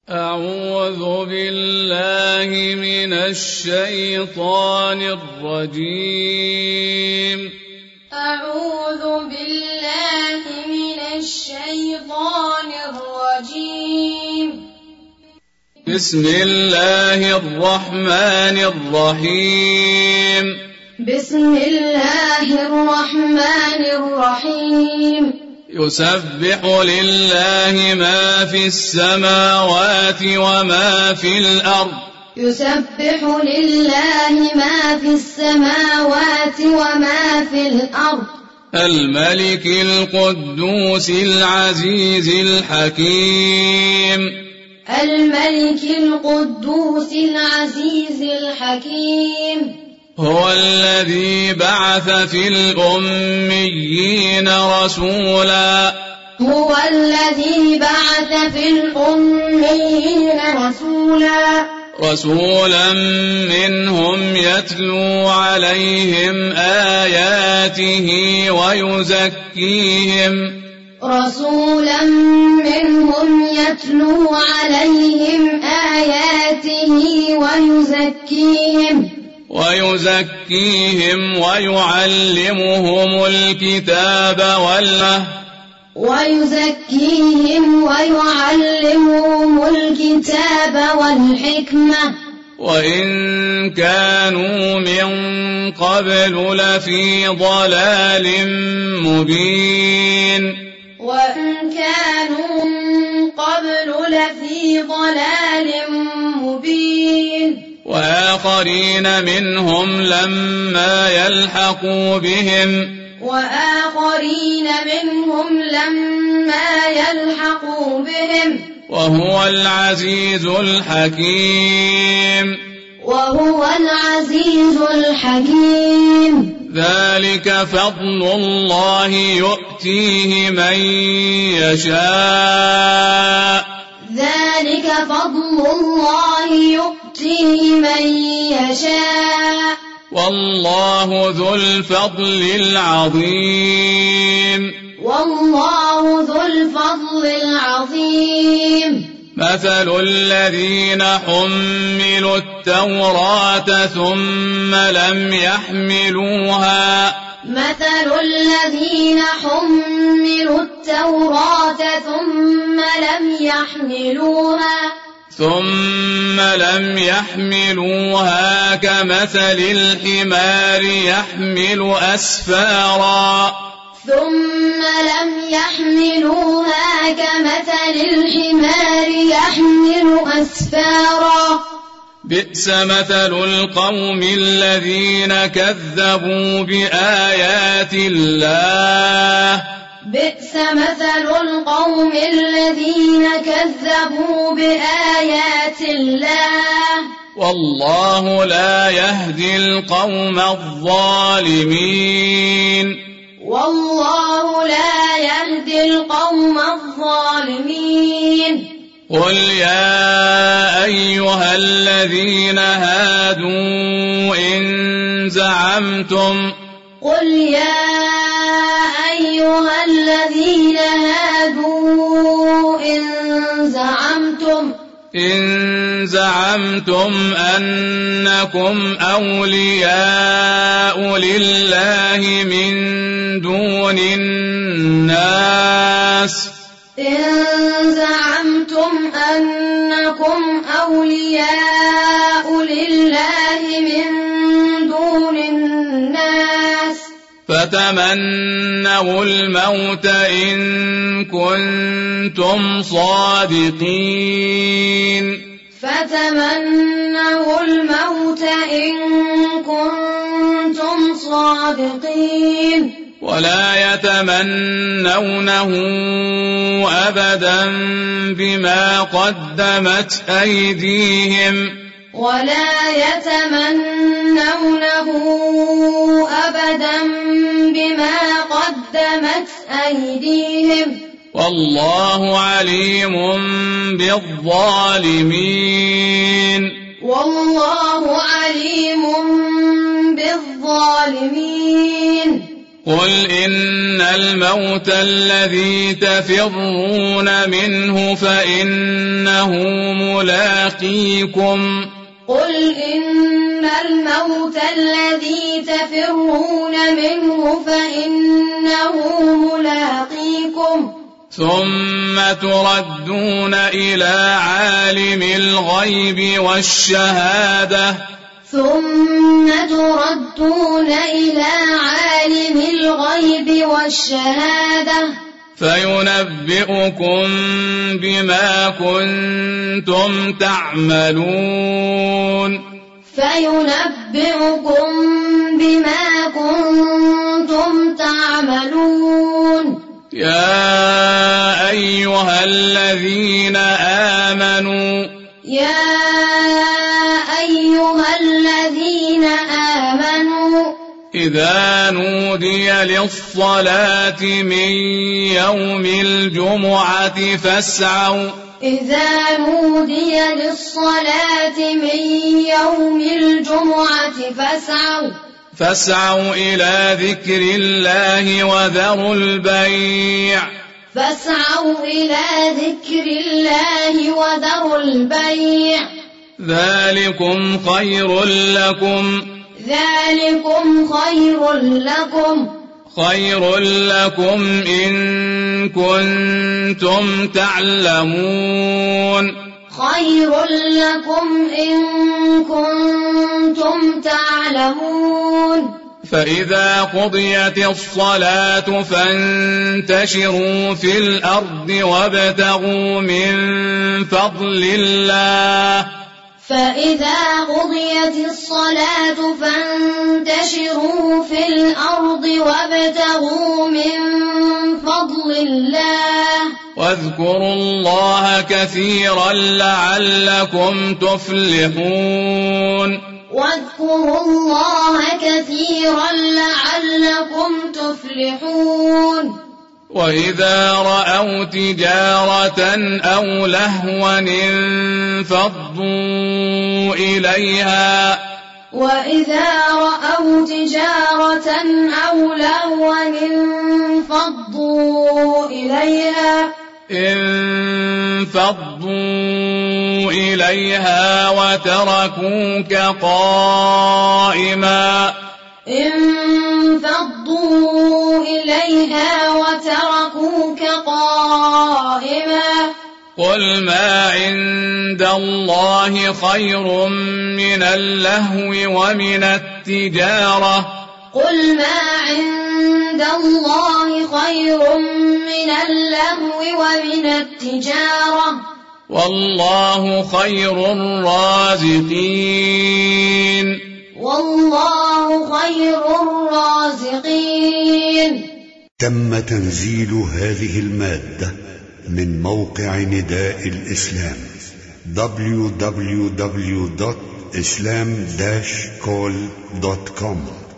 أعوذ بالله من الشيطان الرجيم. أعوذ بالله من الشيطان الرجيم. بسم الله الرحمن الرحيم. بسم الله الرحمن الرحيم. يسبح لله ما في السماوات وما في الأرض. يسبح لله ما في السماوات وما في الأرض. الملك القدوس العزيز الحكيم. الملك القدوس العزيز الحكيم. هو الذي بعث في الأميين رسولا. هو الذي بعث في الأميين رسولا منهم يتلو عليهم آياته ويزكيهم. رسولا منهم يتلو عليهم آياته ويزكيهم ويعلمهم الكتاب والحكمة وإن كانوا من قبل لفي ضلال مبين. وآخرين منهم لما يلحقوا بهم وهو العزيز الحكيم. ذلك فضل الله يؤتيه من يشاء والله ذو الفضل العظيم. مثل الذين حملوا التوراة ثم لم يحملوها كمثل الحمار يحمل أسفارا بئس مثل القوم الذين كذبوا بآيات الله والله لا يهدي القوم الظالمين. قل يا أيها الذين هادوا إن زعمتم أنكم أولياء لله من دون الناس فتمنوا الموت إن كنتم صادقين. ولا يتمنونه أبدا بما قدمت أيديهم والله عليم بالظالمين. قل إن الموت الذي تفرون منه فإنه ملاقيكم قل إن الموت الذي تفرون منه فإنه ملاقيكم ثم تردون إلى عالم الغيب والشهادة فينبئكم بما كنتم تعملون يا أيها الذين آمنوا إذا نودي للصلاة من يوم الجمعة فاسعوا إلى ذكر الله وذروا البيع ذلكم خير لكم إن كنتم تعلمون فإذا قضيت الصلاة فانتشروا في الأرض وابتغوا من فضل الله واذكروا الله كثيرا لعلكم تفلحون وإذا رأوا تجارة أو لهوا انفضوا إليها وتركوك قائما قل ما عند الله خير من اللهو ومن التجارة والله خير الرازقين تم تنزيل هذه المادة من موقع نداء الإسلام www.islam-call.com